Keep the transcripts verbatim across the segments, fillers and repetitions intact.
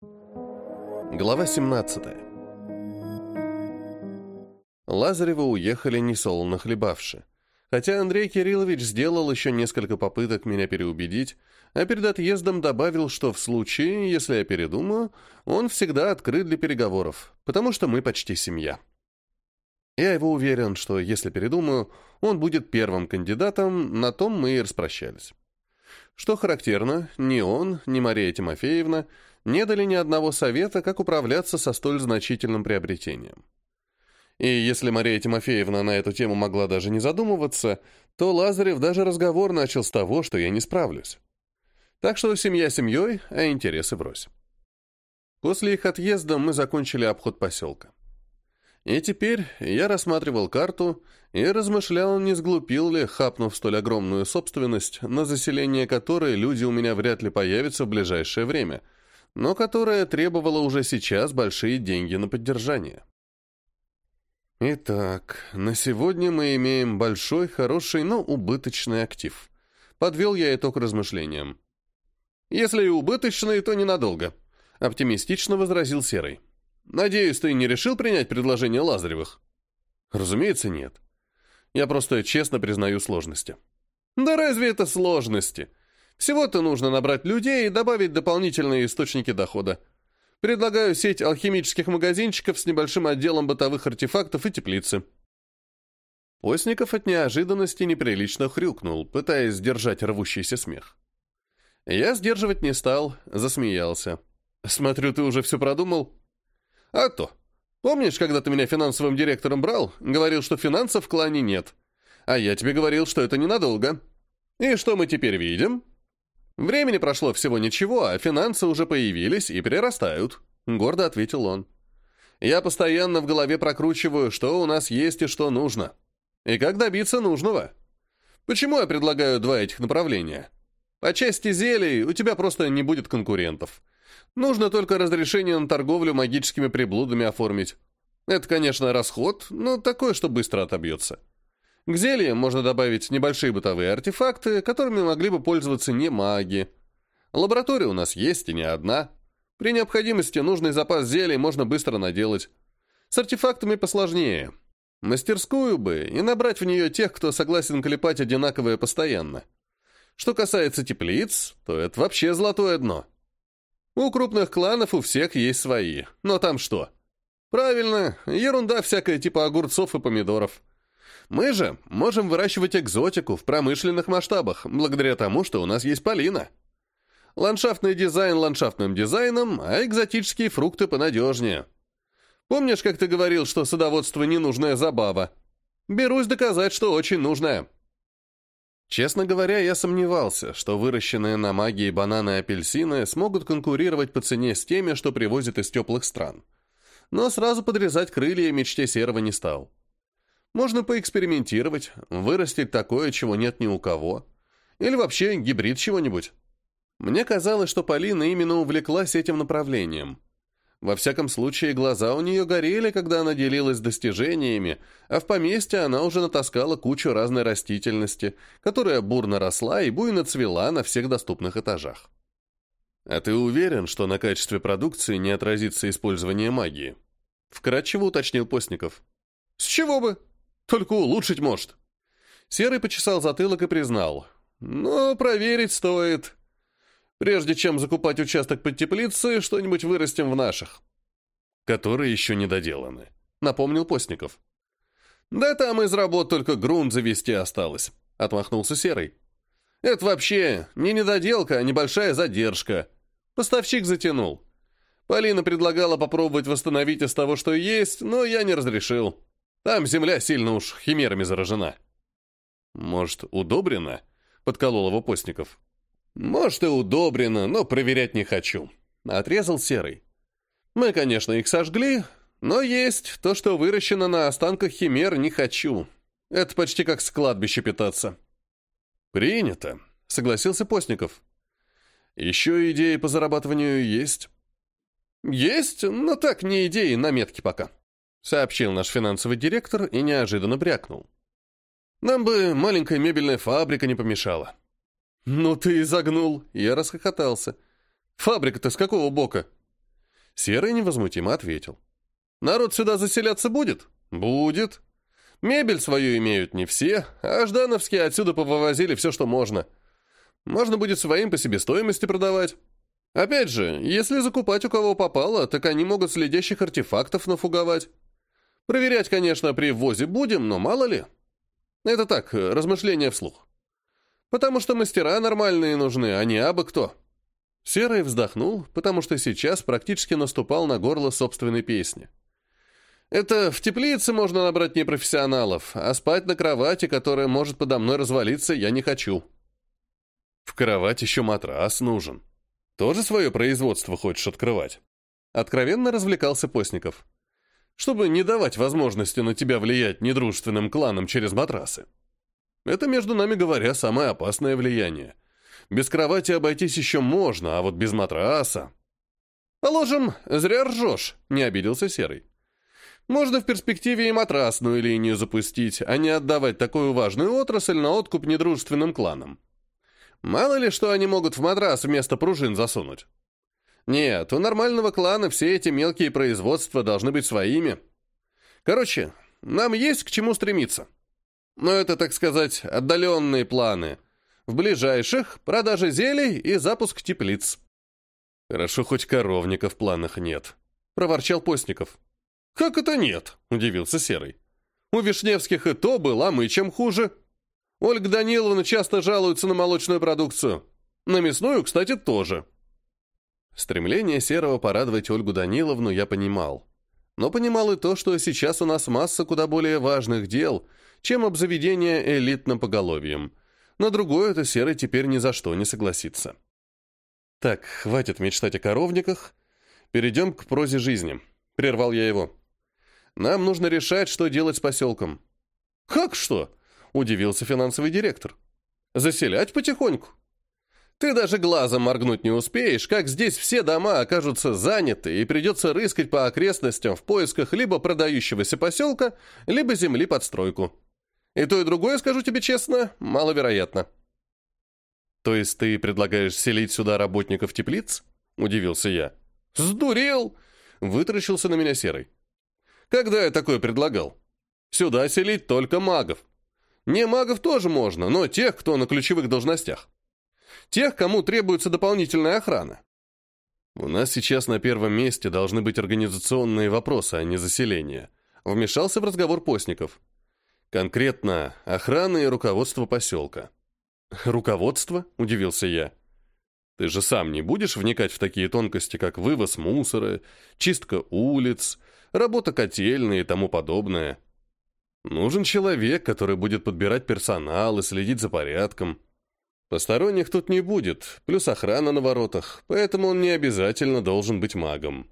Глава семнадцатая. Лазаревы уехали несолоно хлебавши. Хотя Андрей Кириллович сделал еще несколько попыток меня переубедить, а перед отъездом добавил, что в случае, если я передумаю, он всегда открыт для переговоров, потому что мы почти семья. Я его уверен, что если передумаю, он будет первым кандидатом, на том мы и распрощались. Что характерно, ни он, ни Мария Тимофеевна не дали ни одного совета, как управляться со столь значительным приобретением. И если Мария Тимофеевна на эту тему могла даже не задумываться, то Лазарев даже разговор начал с того, что я не справлюсь. Так что семья семьей, а интересы врозь. После их отъезда мы закончили обход поселка. И теперь я рассматривал карту и размышлял, не сглупил ли, хапнув столь огромную собственность, на заселение которой люди у меня вряд ли появятся в ближайшее время, но которая требовала уже сейчас большие деньги на поддержание. Итак, на сегодня мы имеем большой, хороший, но убыточный актив. Подвел я итог размышлениям. Если и убыточный, то ненадолго, оптимистично возразил Серый. Надеюсь, ты не решил принять предложение Лазаревых? Разумеется, нет. Я просто честно признаю сложности. Да разве это сложности? Всего-то нужно набрать людей и добавить дополнительные источники дохода. Предлагаю сеть алхимических магазинчиков с небольшим отделом бытовых артефактов и теплицы. Постников от неожиданности неприлично хрюкнул, пытаясь сдержать рвущийся смех. Я сдерживать не стал, засмеялся. Смотрю, ты уже все продумал? А то. Помнишь, когда ты меня финансовым директором брал, говорил, что финансов в клане нет? А я тебе говорил, что это ненадолго. И что мы теперь видим? Времени прошло всего ничего, а финансы уже появились и прирастают, гордо ответил он. Я постоянно в голове прокручиваю, что у нас есть и что нужно. И как добиться нужного. Почему я предлагаю два этих направления? По части зелий у тебя просто не будет конкурентов. Нужно только разрешение на торговлю магическими приблудами оформить. Это, конечно, расход, но такой, что быстро отобьется. К зельям можно добавить небольшие бытовые артефакты, которыми могли бы пользоваться не маги. Лаборатория у нас есть и не одна. При необходимости нужный запас зелий можно быстро наделать. С артефактами посложнее. Мастерскую бы и набрать в нее тех, кто согласен клепать одинаковое постоянно. Что касается теплиц, то это вообще золотое дно. У крупных кланов у всех есть свои. Но там что? Правильно, ерунда всякая типа огурцов и помидоров. Мы же можем выращивать экзотику в промышленных масштабах, благодаря тому, что у нас есть Полина. Ландшафтный дизайн ландшафтным дизайном, а экзотические фрукты понадежнее. Помнишь, как ты говорил, что садоводство ненужная забава? Берусь доказать, что очень нужная. Честно говоря, я сомневался, что выращенные на магии бананы и апельсины смогут конкурировать по цене с теми, что привозят из теплых стран. Но сразу подрезать крылья мечте Серого не стал. Можно поэкспериментировать, вырастить такое, чего нет ни у кого. Или вообще гибрид чего-нибудь. Мне казалось, что Полина именно увлеклась этим направлением. Во всяком случае, глаза у нее горели, когда она делилась достижениями, а в поместье она уже натаскала кучу разной растительности, которая бурно росла и буйно цвела на всех доступных этажах. «А ты уверен, что на качестве продукции не отразится использование магии?» Вкратчиво уточнил Постников. «С чего бы? Только улучшить может». Серый почесал затылок и признал. «Но проверить стоит. Прежде чем закупать участок под теплицей, что-нибудь вырастим в наших». «Которые еще не доделаны», — напомнил Постников. «Да там из работ только грунт завести осталось», — отмахнулся Серый. «Это вообще не недоделка, а небольшая задержка. Поставщик затянул. Полина предлагала попробовать восстановить из того, что есть, но я не разрешил. Там земля сильно уж химерами заражена». «Может, удобрено?» — подколол его Постников. «Может, и удобрено, но проверять не хочу», — отрезал Серый. «Мы, конечно, их сожгли, но есть то, что выращено на останках химер, не хочу. Это почти как с кладбища питаться». «Принято», — согласился Постников. «Еще идеи по зарабатыванию есть?» «Есть, но так не идеи, наметки пока», — сообщил наш финансовый директор и неожиданно брякнул. «Нам бы маленькая мебельная фабрика не помешала». «Ну ты и загнул!» — я расхохотался. «Фабрика-то с какого бока?» Серый невозмутимо ответил. Народ сюда заселяться будет? Будет. Мебель свою имеют не все, а ждановские отсюда повывозили все, что можно. Можно будет своим по себестоимости продавать. Опять же, если закупать у кого попало, так они могут следящих артефактов нафуговать. Проверять, конечно, при ввозе будем, но мало ли. Это так, размышления вслух. Потому что мастера нормальные нужны, а не абы кто. Серый вздохнул, потому что сейчас практически наступал на горло собственной песни. Это в теплице можно набрать непрофессионалов, а спать на кровати, которая может подо мной развалиться, я не хочу. В кровать еще матрас нужен. Тоже свое производство хочешь открывать? Откровенно развлекался Постников. Чтобы не давать возможности на тебя влиять недружественным кланам через матрасы. Это, между нами говоря, самое опасное влияние. Без кровати обойтись еще можно, а вот без матраса... Положим, зря ржешь, не обиделся Серый. Можно в перспективе и матрасную линию запустить, а не отдавать такую важную отрасль на откуп недружественным кланам. Мало ли, что они могут в матрас вместо пружин засунуть. Нет, у нормального клана все эти мелкие производства должны быть своими. Короче, нам есть к чему стремиться. Но это, так сказать, отдаленные планы. В ближайших — продажа зелий и запуск теплиц. Хорошо, хоть коровника в планах нет, — проворчал Постников. «Как это нет?» — удивился Серый. «У Вишневских и то было, а мы чем хуже. Ольга Даниловна часто жалуется на молочную продукцию. На мясную, кстати, тоже». Стремление Серого порадовать Ольгу Даниловну я понимал. Но понимал и то, что сейчас у нас масса куда более важных дел, чем обзаведение элитным поголовьем. На другое это Серый теперь ни за что не согласится. «Так, хватит мечтать о коровниках. Перейдем к прозе жизни», — прервал я его. «Нам нужно решать, что делать с поселком». «Как что?» — удивился финансовый директор. «Заселять потихоньку. Ты даже глазом моргнуть не успеешь, как здесь все дома окажутся заняты, и придется рыскать по окрестностям в поисках либо продающегося поселка, либо земли под стройку. И то, и другое, скажу тебе честно, маловероятно». «То есть ты предлагаешь селить сюда работников теплиц?» — удивился я. «Сдурел!» — вытаращился на меня Серый. «Когда я такое предлагал? Сюда селить только магов. Не магов тоже можно, но тех, кто на ключевых должностях. Тех, кому требуется дополнительная охрана. У нас сейчас на первом месте должны быть организационные вопросы, а не заселение», — вмешался в разговор Постников. «Конкретно охрана и руководство поселка». «Руководство?» — удивился я. «Ты же сам не будешь вникать в такие тонкости, как вывоз мусора, чистка улиц, работа котельной и тому подобное. Нужен человек, который будет подбирать персонал и следить за порядком. Посторонних тут не будет, плюс охрана на воротах, поэтому он не обязательно должен быть магом».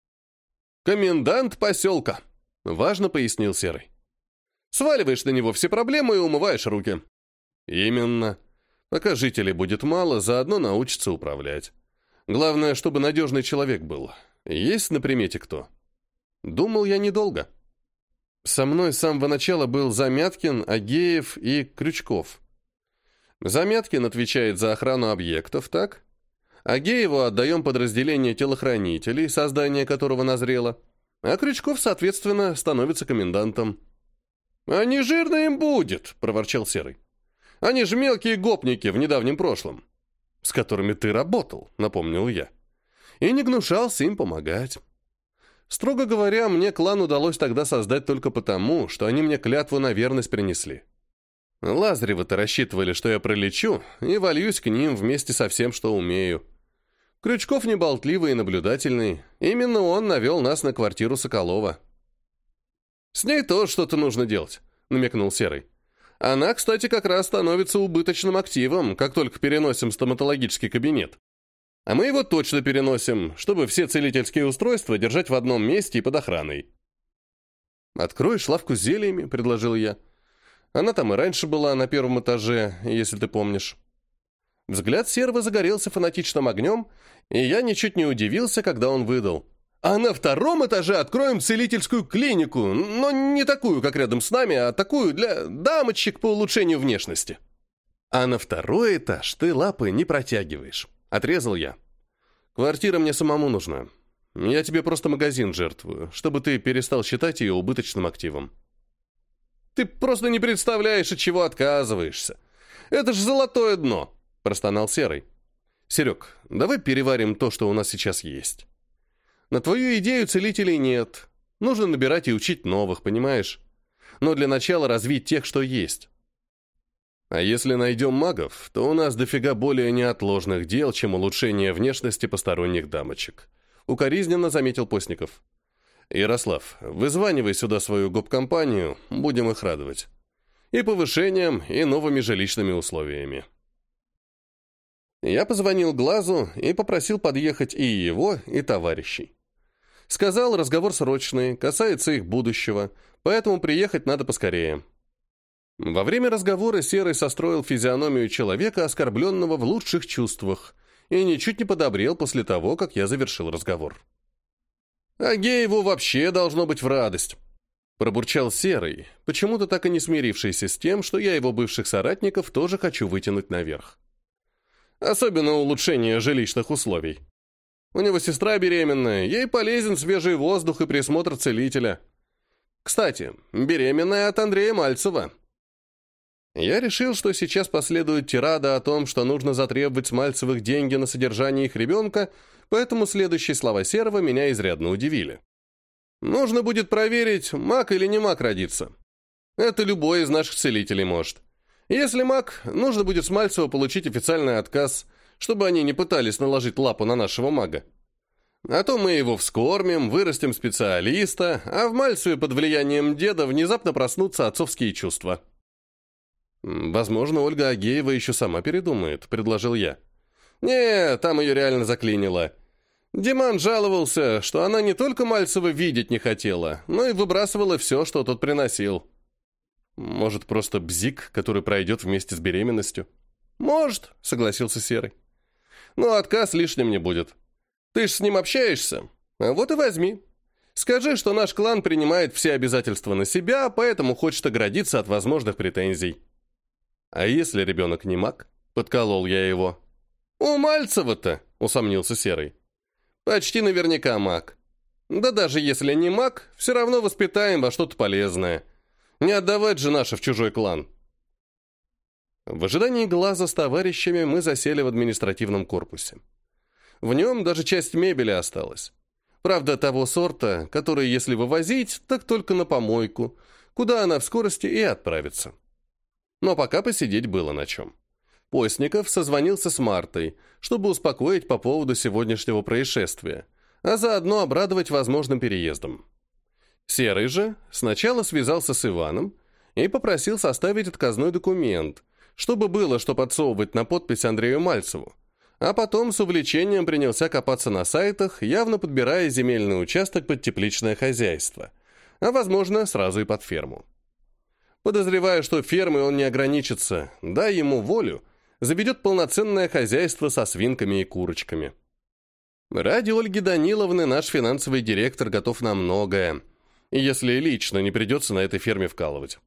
«Комендант поселка», — важно пояснил Серый. «Сваливаешь на него все проблемы и умываешь руки». «Именно. Пока жителей будет мало, заодно научится управлять. Главное, чтобы надежный человек был. Есть на примете кто?» Думал я недолго. Со мной с самого начала был Замяткин, Агеев и Крючков. Замяткин отвечает за охрану объектов, так? Агееву отдаем подразделение телохранителей, создание которого назрело, а Крючков, соответственно, становится комендантом. «А не жирно им будет», — проворчал Серый. «Они же мелкие гопники в недавнем прошлом, с которыми ты работал», — напомнил я. И не гнушался им помогать. Строго говоря, мне клан удалось тогда создать только потому, что они мне клятву на верность принесли. Лазаревы-то рассчитывали, что я пролечу, и вольюсь к ним вместе со всем, что умею. Крючков неболтливый и наблюдательный. Именно он навел нас на квартиру Соколова. «С ней тоже что-то нужно делать», — намекнул Серый. «Она, кстати, как раз становится убыточным активом, как только переносим стоматологический кабинет. А мы его точно переносим, чтобы все целительские устройства держать в одном месте и под охраной». «Откроешь лавку с зельями», — предложил я. «Она там и раньше была, на первом этаже, если ты помнишь». Взгляд Серого загорелся фанатичным огнем, и я ничуть не удивился, когда он выдал: «А на втором этаже откроем целительскую клинику, но не такую, как рядом с нами, а такую для дамочек по улучшению внешности». «А на второй этаж ты лапы не протягиваешь», — отрезал я. «Квартира мне самому нужна. Я тебе просто магазин жертвую, чтобы ты перестал считать ее убыточным активом». «Ты просто не представляешь, от чего отказываешься. Это ж золотое дно», — простонал Серый. «Серег, давай переварим то, что у нас сейчас есть. На твою идею целителей нет. Нужно набирать и учить новых, понимаешь? Но для начала развить тех, что есть. А если найдем магов, то у нас дофига более неотложных дел, чем улучшение внешности посторонних дамочек», — укоризненно заметил Постников. «Ярослав, вызванивай сюда свою гоп-компанию, будем их радовать. И повышением, и новыми жилищными условиями». Я позвонил Глазу и попросил подъехать и его, и товарищей. Сказал, разговор срочный, касается их будущего, поэтому приехать надо поскорее. Во время разговора Серый состроил физиономию человека, оскорбленного в лучших чувствах, и ничуть не подобрел после того, как я завершил разговор. «Агееву вообще должно быть в радость», — пробурчал Серый, почему-то так и не смирившийся с тем, что я его бывших соратников тоже хочу вытянуть наверх. «Особенно улучшение жилищных условий. У него сестра беременная, ей полезен свежий воздух и присмотр целителя. Кстати, беременная от Андрея Мальцева». Я решил, что сейчас последует тирада о том, что нужно затребовать с Мальцевых деньги на содержание их ребенка, поэтому следующие слова Серого меня изрядно удивили. «Нужно будет проверить, маг или не маг родится. Это любой из наших целителей может. Если маг, нужно будет с Мальцева получить официальный отказ, чтобы они не пытались наложить лапу на нашего мага. А то мы его вскормим, вырастим специалиста, а в Мальцеве под влиянием деда внезапно проснутся отцовские чувства». «Возможно, Ольга Агеева еще сама передумает», — предложил я. «Не, там ее реально заклинило. Диман жаловался, что она не только Мальцева видеть не хотела, но и выбрасывала все, что тот приносил». «Может, просто бзик, который пройдет вместе с беременностью?» «Может», — согласился Серый. «Но отказ лишним не будет. Ты ж с ним общаешься. А вот и возьми. Скажи, что наш клан принимает все обязательства на себя, поэтому хочет оградиться от возможных претензий». «А если ребенок не маг?» — подколол я его. «У Мальцева-то», — усомнился Серый. «Почти наверняка маг. Да даже если не маг, все равно воспитаем во что-то полезное. Не отдавать же наше в чужой клан». В ожидании Глаза с товарищами мы засели в административном корпусе. В нем даже часть мебели осталась. Правда, того сорта, который, если вывозить, так только на помойку, куда она в скорости и отправится. Но пока посидеть было на чем. Постников созвонился с Мартой, чтобы успокоить по поводу сегодняшнего происшествия, а заодно обрадовать возможным переездом. Серый же сначала связался с Иваном и попросил составить отказной документ, чтобы было что подсовывать на подпись Андрею Мальцеву, а потом с увлечением принялся копаться на сайтах, явно подбирая земельный участок под тепличное хозяйство, а, возможно, сразу и под ферму. Подозревая, что фермой он не ограничится, дай ему волю, заведет полноценное хозяйство со свинками и курочками. Ради Ольги Даниловны наш финансовый директор готов на многое, если лично не придется на этой ферме вкалывать.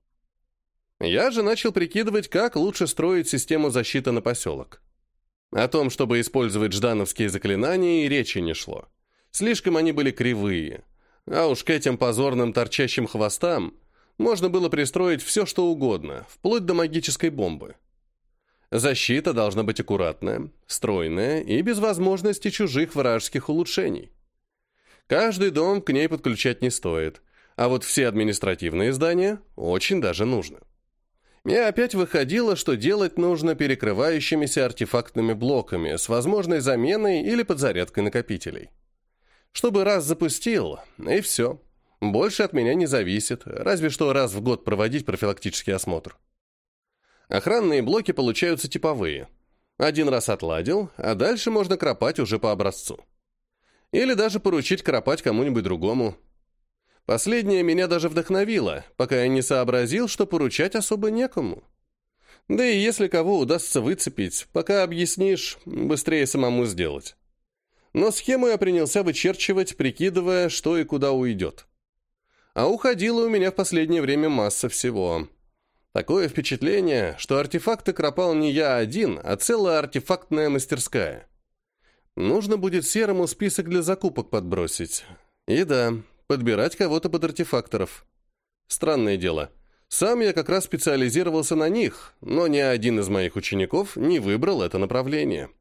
Я же начал прикидывать, как лучше строить систему защиты на поселок. О том, чтобы использовать ждановские заклинания, и речи не шло. Слишком они были кривые. А уж к этим позорным торчащим хвостам можно было пристроить все, что угодно, вплоть до магической бомбы. Защита должна быть аккуратная, стройная и без возможности чужих вражеских улучшений. Каждый дом к ней подключать не стоит, а вот все административные здания очень даже нужно. И опять выходило, что делать нужно перекрывающимися артефактными блоками с возможной заменой или подзарядкой накопителей. Чтобы раз запустил, и все. Больше от меня не зависит, разве что раз в год проводить профилактический осмотр. Охранные блоки получаются типовые. Один раз отладил, а дальше можно кропать уже по образцу. Или даже поручить кропать кому-нибудь другому. Последнее меня даже вдохновило, пока я не сообразил, что поручать особо некому. Да и если кого удастся выцепить, пока объяснишь, быстрее самому сделать. Но схему я принялся вычерчивать, прикидывая, что и куда уйдет. А уходило у меня в последнее время масса всего. Такое впечатление, что артефакты кропал не я один, а целая артефактная мастерская. Нужно будет Серому список для закупок подбросить. И да, подбирать кого-то под артефакторов. Странное дело. Сам я как раз специализировался на них, но ни один из моих учеников не выбрал это направление.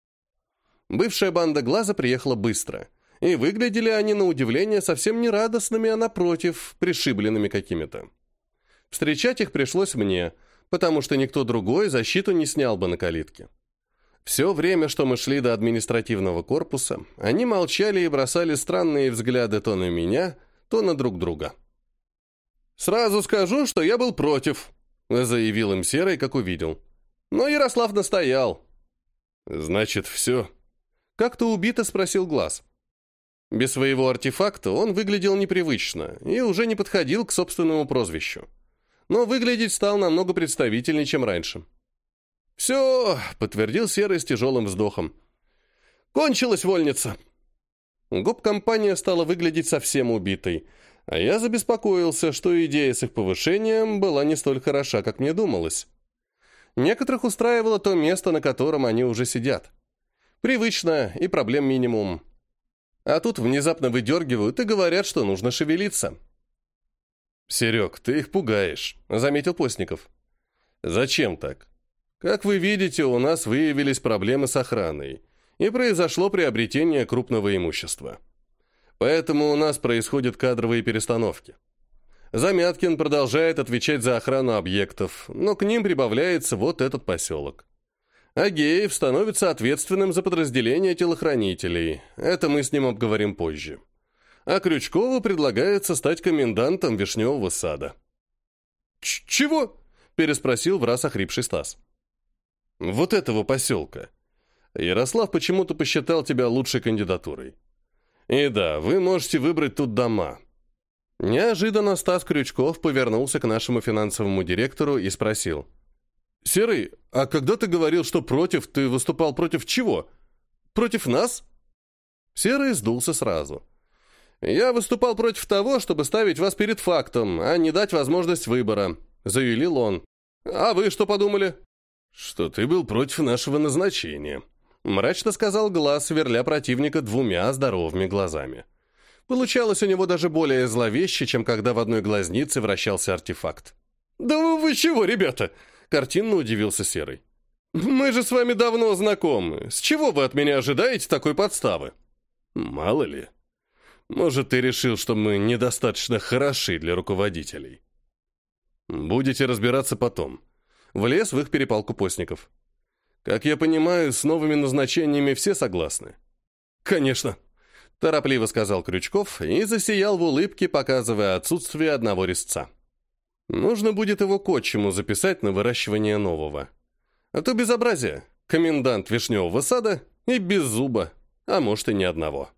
Бывшая банда Глаза приехала быстро, и выглядели они, на удивление, совсем не радостными, а напротив, пришибленными какими-то. Встречать их пришлось мне, потому что никто другой защиту не снял бы на калитке. Все время, что мы шли до административного корпуса, они молчали и бросали странные взгляды то на меня, то на друг друга. «Сразу скажу, что я был против», — заявил им Серый, как увидел. Но Ярослав настоял. «Значит, все?» — как-то убито спросил Глаз. Без своего артефакта он выглядел непривычно и уже не подходил к собственному прозвищу. Но выглядеть стал намного представительнее, чем раньше. «Все», — подтвердил Серый с тяжелым вздохом. «Кончилась вольница». Гоп-компания стала выглядеть совсем убитой, а я забеспокоился, что идея с их повышением была не столь хороша, как мне думалось. Некоторых устраивало то место, на котором они уже сидят. Привычно и проблем минимум. А тут внезапно выдергивают и говорят, что нужно шевелиться. «Серег, ты их пугаешь», — заметил Постников. «Зачем так? Как вы видите, у нас выявились проблемы с охраной, и произошло приобретение крупного имущества. Поэтому у нас происходят кадровые перестановки. Замяткин продолжает отвечать за охрану объектов, но к ним прибавляется вот этот поселок. Агеев становится ответственным за подразделение телохранителей. Это мы с ним обговорим позже. А Крючкову предлагается стать комендантом Вишневого сада». «Чего?» – переспросил враз охрипший Стас. «Вот этого поселка. Ярослав почему-то посчитал тебя лучшей кандидатурой. И да, вы можете выбрать тут дома». Неожиданно Стас Крючков повернулся к нашему финансовому директору и спросил. «Серый, а когда ты говорил, что против, ты выступал против чего? Против нас?» Серый сдулся сразу. «Я выступал против того, чтобы ставить вас перед фактом, а не дать возможность выбора», — заявил он. «А вы что подумали?» «Что ты был против нашего назначения», — мрачно сказал Глаз, сверля противника двумя здоровыми глазами. Получалось у него даже более зловеще, чем когда в одной глазнице вращался артефакт. «Да вы чего, ребята?» — картинно удивился Серый. «Мы же с вами давно знакомы. С чего вы от меня ожидаете такой подставы?» «Мало ли. Может, ты решил, что мы недостаточно хороши для руководителей. Будете разбираться потом». Влез в их перепалку Постников. «Как я понимаю, с новыми назначениями все согласны?» «Конечно», — торопливо сказал Крючков и засиял в улыбке, показывая отсутствие одного резца. «Нужно будет его к отчиму записать на выращивание нового. А то безобразие. Комендант Вишневого сада и без зуба, а может и ни одного».